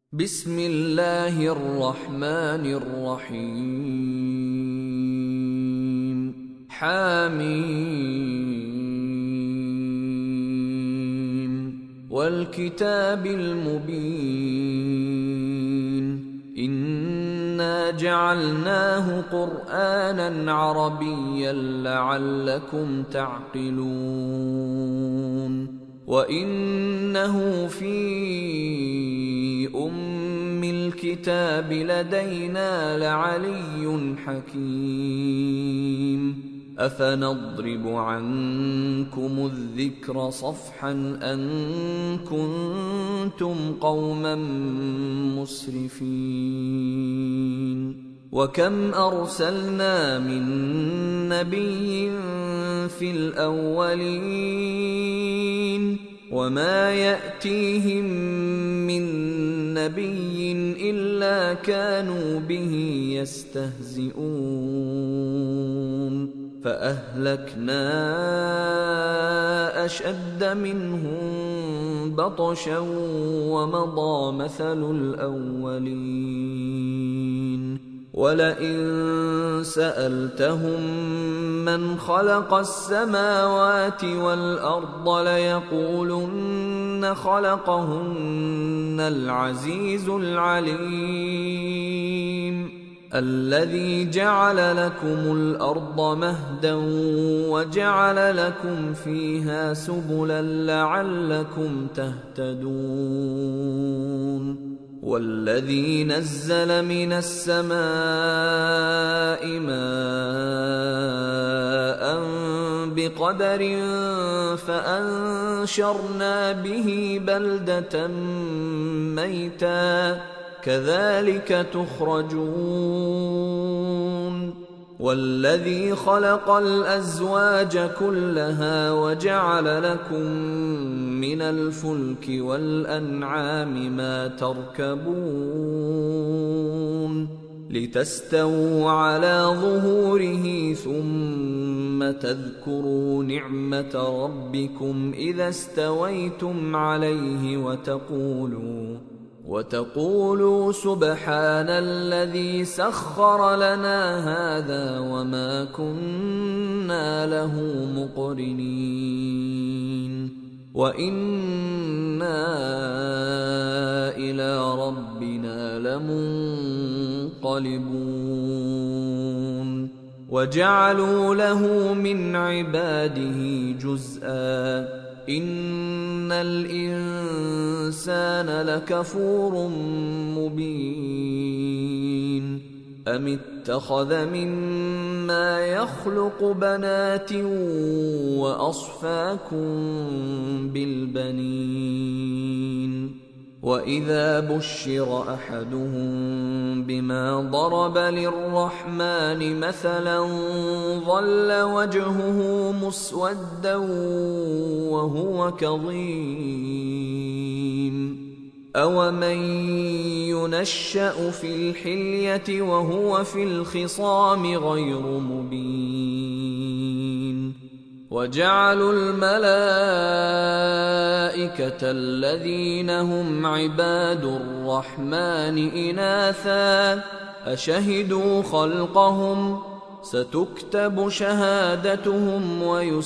بسم الله الرحمن الرحيم حميم والكتاب المبين إنا جعلناه قرآنا عربيا لعلكم تعقلون وإنه في أم الكتاب لدينا لعلي حكيم أفنضرب عنكم الذكر صفحا أن كنتم قوما مسرفين وكم أرسلنا من نبي في الأولين وما يأتيهم من نبي إلا كانوا به يستهزئون فأهلكنا أشد منهم بطشا ومضى مثل الأولين ولئن سألتهم من خلق السماوات والأرض ليقولن خلقهن العزيز العليم الذي جعل لكم الأرض مهدا وجعل لكم فيها سبلا لعلكم تهتدون والذي نزل من السماء ماء بقدر فأنشرنا به بلدة ميتا كذلك تخرجون والذي خلق الأزواج كلها وجعل لكم من الفلك والأنعام ما تركبون لتستووا على ظهوره ثم تذكروا نعمة ربكم إذا استويتم عليه وتقولوا سبحان الذي سخر لنا هذا وما كنا له مقرنين وإنا إلى ربنا لمنقلبون وجعلوا له من عباده جزءا إن الإنسان لكفور مبين أم اتخذ مما يخلق بنات وأصفاكم بالبنين وإذا بشر أحدهم بما ضرب للرحمن مثلا ظل وجهه مسودا وهو كظيم أومن ينشأ في الحلية وهو في الخصام غير مبين وجعلوا الملائكة الذين هم عباد الرحمن إناثا أشهدوا خلقهم ستكتب شهادتهم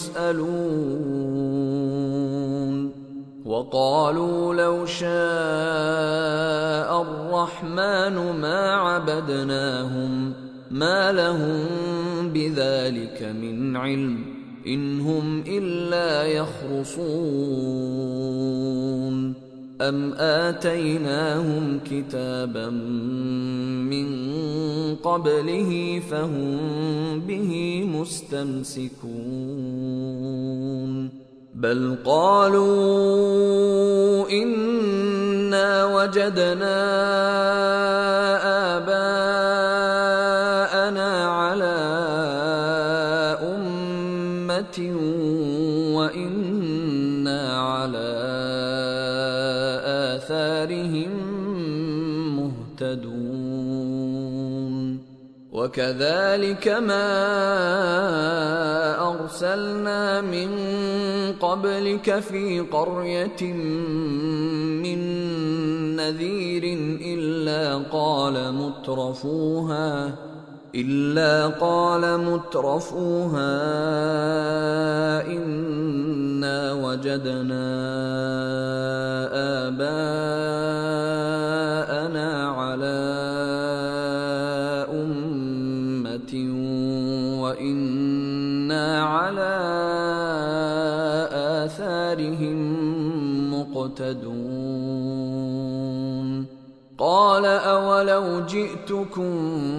ويسألون وقالوا لو شاء الرحمن ما عبدناهم ما لهم بذلك من علم إن هم إلا يخرصون أم آتيناهم كتابا من قبله فهم به مستمسكون بل قالوا إنا وجدنا آباءنا على وإنا على آثارهم مهتدون وكذلك ما أرسلنا من قبلك في قرية من نذير إلا قال مترفوها إنا وجدنا آباءنا على أمة وإنا على آثارهم مقتدون قال أولو جئتكم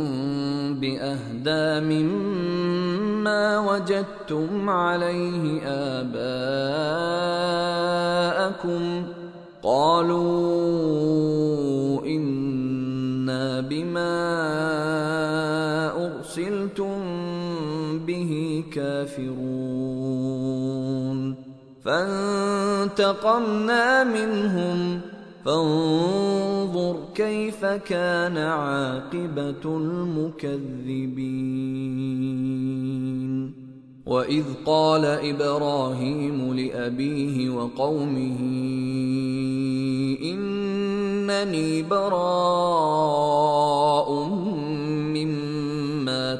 بأهدى مما وجدتم عليه آباءكم قالوا إنا بما أرسلتم به كافرون فانتقمنا منهم فانظر كيف كان عاقبة المكذبين وإذ قال إبراهيم لأبيه وقومه إنني براء مما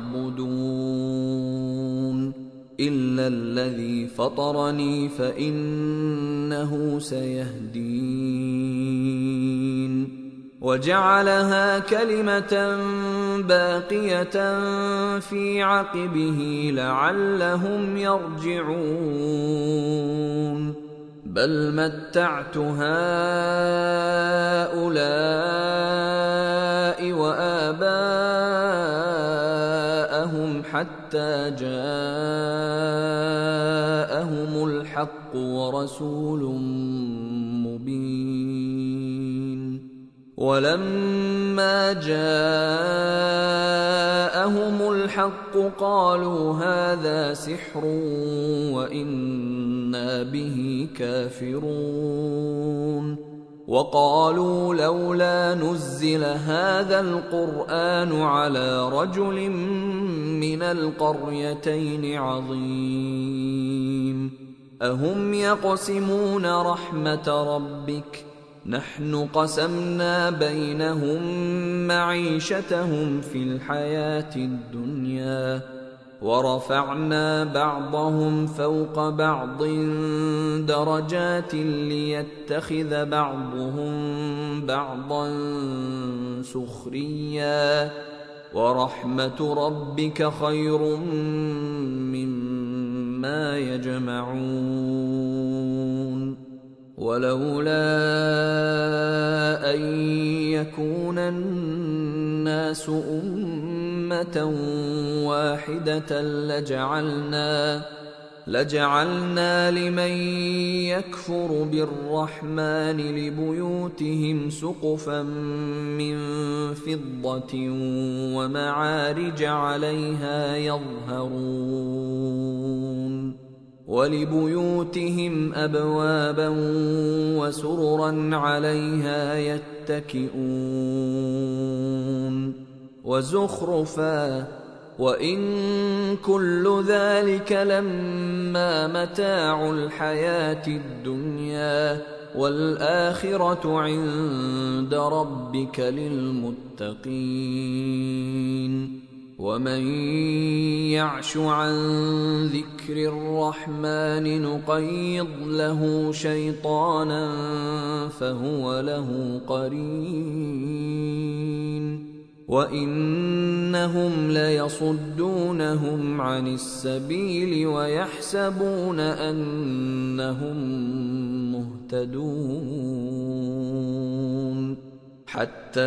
تعبدون إلا الذي فطرني فإنه سيهدين وجعلها كلمة باقية في عقبه لعلهم يرجعون بل متعت هؤلاء وآباءهم حتى جاءهم الحق ورسول مبين ولما جاءهم الحق قالوا هذا سحر وإنا به كافرون وقالوا لولا نزل هذا القرآن على رجل من القريتين عظيم أهم يقسمون رحمة ربك نحن قسمنا بينهم معيشتهم في الحياة الدنيا ورفعنا بعضهم فوق بعض درجات ليتخذ بعضهم بعضا سخريا ورحمة ربك خير مما يجمعون ولولا أن يكون الناس أمة واحدة لجعلنا لمن يكفر بالرحمن لبيوتهم سقفا من فضة ومعارج عليها يظهرون ولبيوتهم أبوابا وسررا عليها يتكئون وزخرفا وإن كل ذلك لما متاع الحياة الدنيا والآخرة عند ربك للمتقين ومن يعش عن ذكر الرحمن نقيض له شيطانا فهو له قرين وإنهم ليصدونهم عن السبيل ويحسبون أنهم مهتدون حتى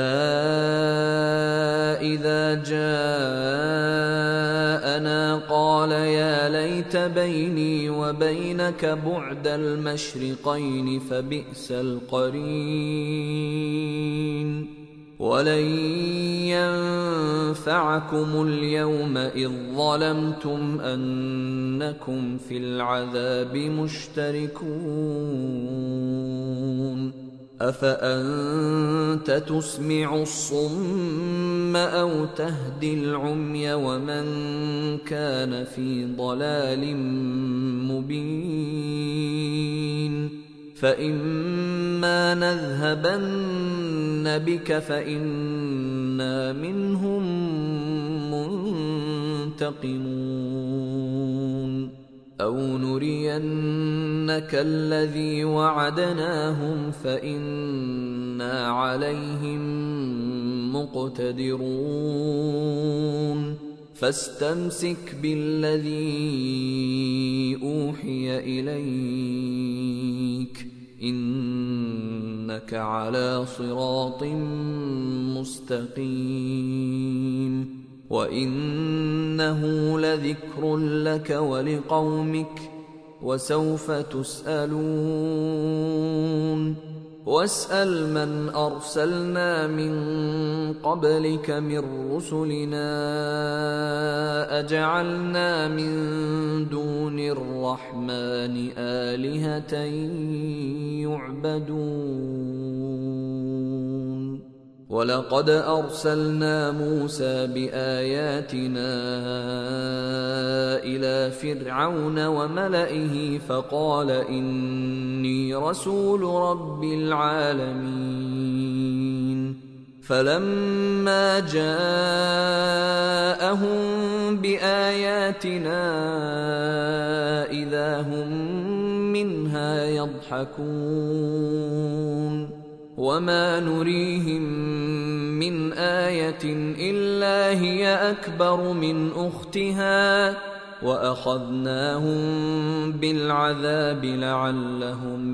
إذا جاءنا قال يا ليت بيني وبينك بعد المشرقين فبئس القرين ولن ينفعكم اليوم إذ ظلمتم أنكم في العذاب مشتركون أفأنت تسمع الصم أو تهدي العمي ومن كان في ضلال مبين فإما نذهبن بك فإنا منهم منتقمون أو نرينك الذي وعدناهم فإنا عليهم مقتدرون فاستمسك بالذي أوحي إليك إنك على صراط مستقيم وإنه لذكر لك ولقومك وسوف تسألون واسأل من أرسلنا من قبلك من رسلنا أجعلنا من دون الرحمن آلهة يعبدون ولقد أرسلنا موسى بآياتنا إلى فرعون وملئه فقال إني رسول رب العالمين فلما جاءهم بآياتنا إذا هم منها يضحكون وما نريهم من آية إلا هي أكبر من أختها وأخذناهم بالعذاب لعلهم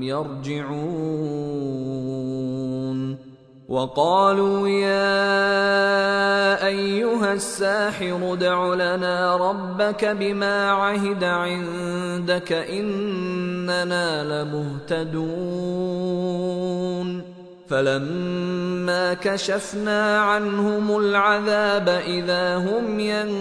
يرجعون وقالوا يا أيها الساحر ادع لنا ربك بما عهد عندك إننا لمهتدون فلما كشفنا عنهم العذاب إذا هم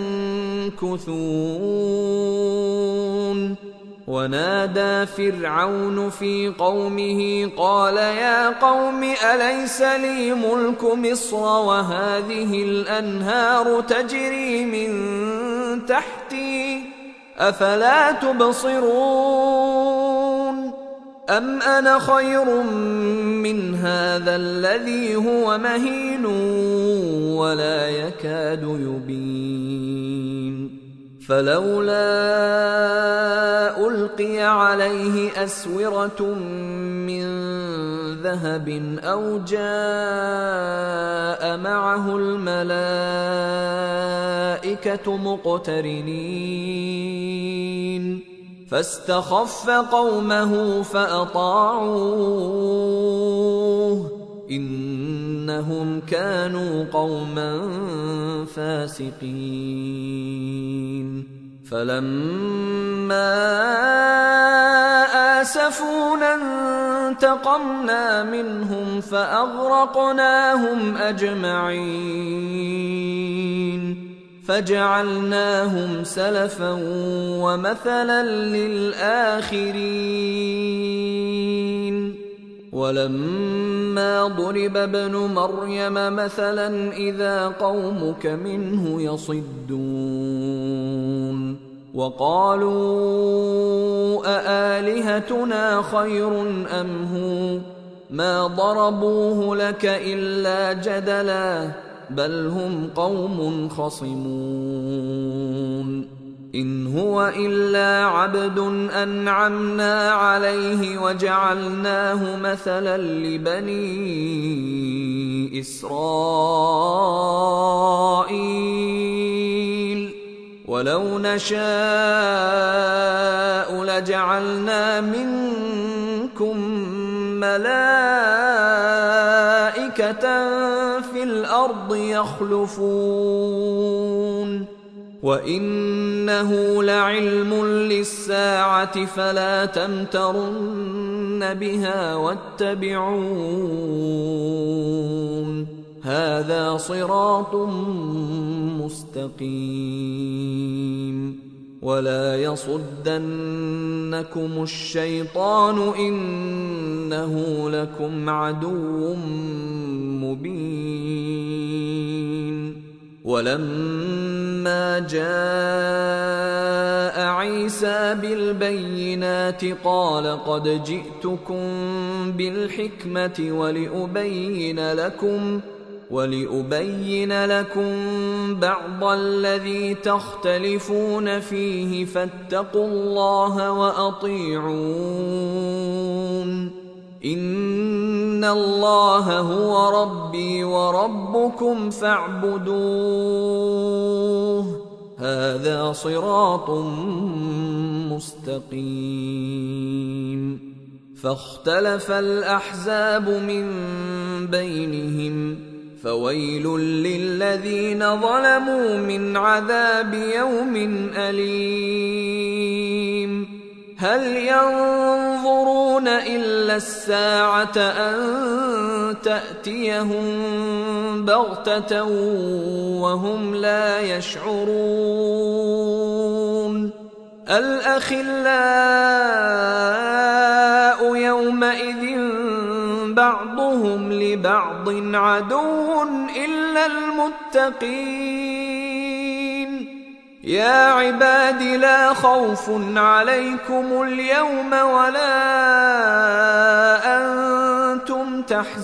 ينكثون ونادى فرعون في قومه قال يا قوم أليس لي ملك مصر وهذه الأنهار تجري من تحتي أفلا تبصرون أم أنا خير من هذا الذي هو مهين ولا يكاد يبين فلولا ألقي عليه أسورة من ذهب أو جاء معه الملائكة مقترنين فاستخف قومه فأطاعوه إنهم كانوا قوما فاسقين فلما آسفونا انتقمنا منهم فأغرقناهم أجمعين فجعلناهم سلفا ومثلا للآخرين ولما ضرب ابن مريم مثلا إذا قومك منه يصدون وقالوا أآلهتنا خير أم هو ما ضربوه لك إلا جدلا بل هم قوم خصمون إن هو إلا عبد أنعمنا عليه وجعلناه مثلا لبني إسرائيل ولو نشاء لجعلنا منكم ملائكة في الأرض يخلفون وإنه لعلم للساعة فلا تمترن بها واتبعون هذا صراط مستقيم ولا يصدنكم الشيطان إنه لكم عدو مبين ولما فلما جاء عيسى بالبينات قال قد جئتكم بالحكمة ولأبين لكم بعض الذي تختلفون فيه فاتقوا الله وأطيعون إن الله هو ربي وربكم فاعبدوه هذا صراط مستقيم. فاختلف الأحزاب من بينهم فويل للذين ظلموا من عذاب يوم أليم. هل ينظرون إلا الساعة أن تأتيهم بغتة وهم لا يشعرون. الأخلاء يومئذ بعضهم لبعض عدو إلا المتقين. يا عباد لا خوف عليكم اليوم ولا أنتم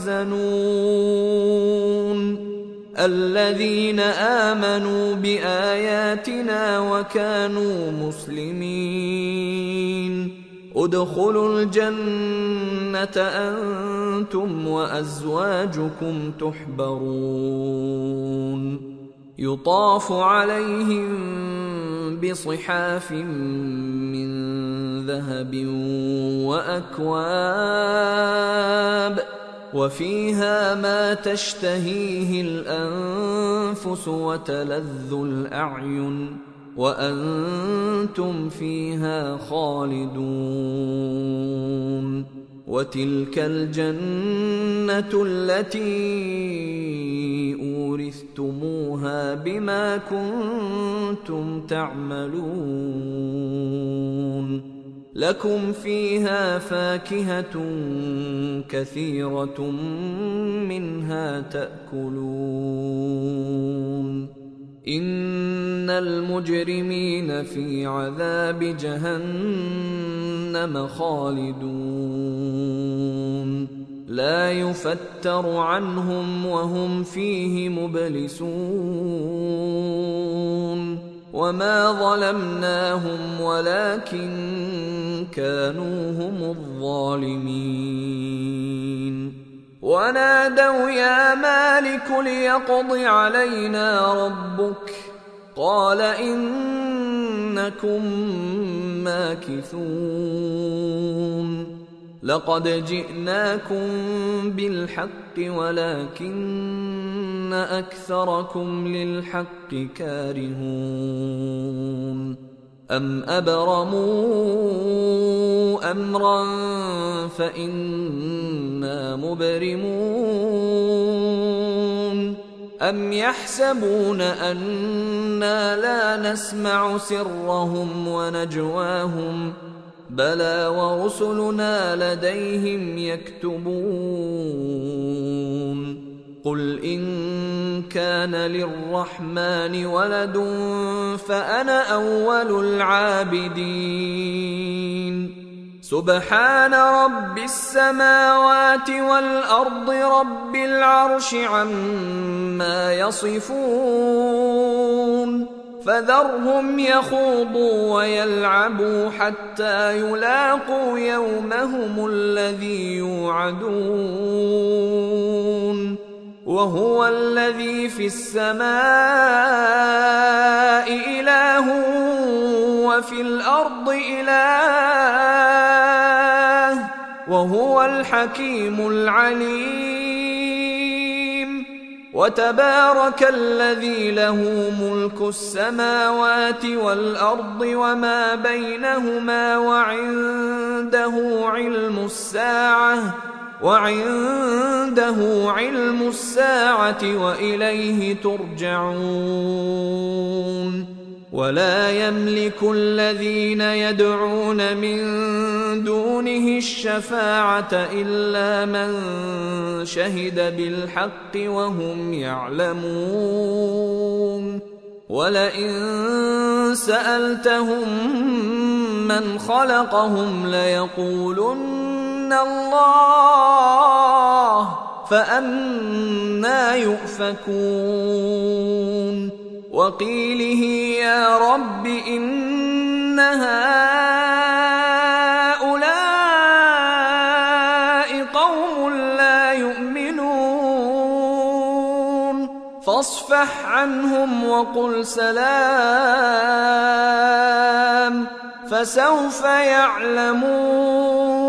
تحزنون الذين آمنوا بآياتنا وكانوا مسلمين ادخلوا الجنة أنتم وأزواجكم تحبرون يطاف عليهم بصحاف من ذهب وأكواب وفيها ما تشتهيه الأنفس وتلذ الأعين وأنتم فيها خالدون. وتلك الجنة التي أورثتموها بما كنتم تعملون لكم فيها فاكهة كثيرة منها تأكلون. إن المجرمين في عذاب جهنم خالدون لا يفتر عنهم وهم فيه مبلسون. وما ظلمناهم ولكن كانوا هم الظالمين. ونادوا يا مالك ليقض علينا ربك قال إنكم ماكثون. لقد جئناكم بالحق ولكن أكثركم للحق كارهون. أم أبرموا أمرا فإنا مبرمون أم يحسبون أنا لا نسمع سرهم ونجواهم بلى ورسلنا لديهم يكتبون. قل إن كان للرحمن ولد فأنا أول العابدين. سبحان رب السماوات والأرض رب العرش عما يصفون. فذرهم يخوضوا ويلعبوا حتى يلاقوا يومهم الذي يوعدون. وهو الذي في السماء إله وفي الأرض إله وهو الحكيم العليم. وتبارك الذي له ملك السماوات والأرض وما بينهما وعنده علم الساعة وإليه ترجعون. ولا يملك الذين يدعون من دونه الشفاعة إلا من شهد بالحق وهم يعلمون. ولئن سألتهم من خلقهم ليقولن الله فأنى يؤفكون وقيله يا رب إن هؤلاء قوم لا يؤمنون فاصفح عنهم وقل سلام فسوف يعلمون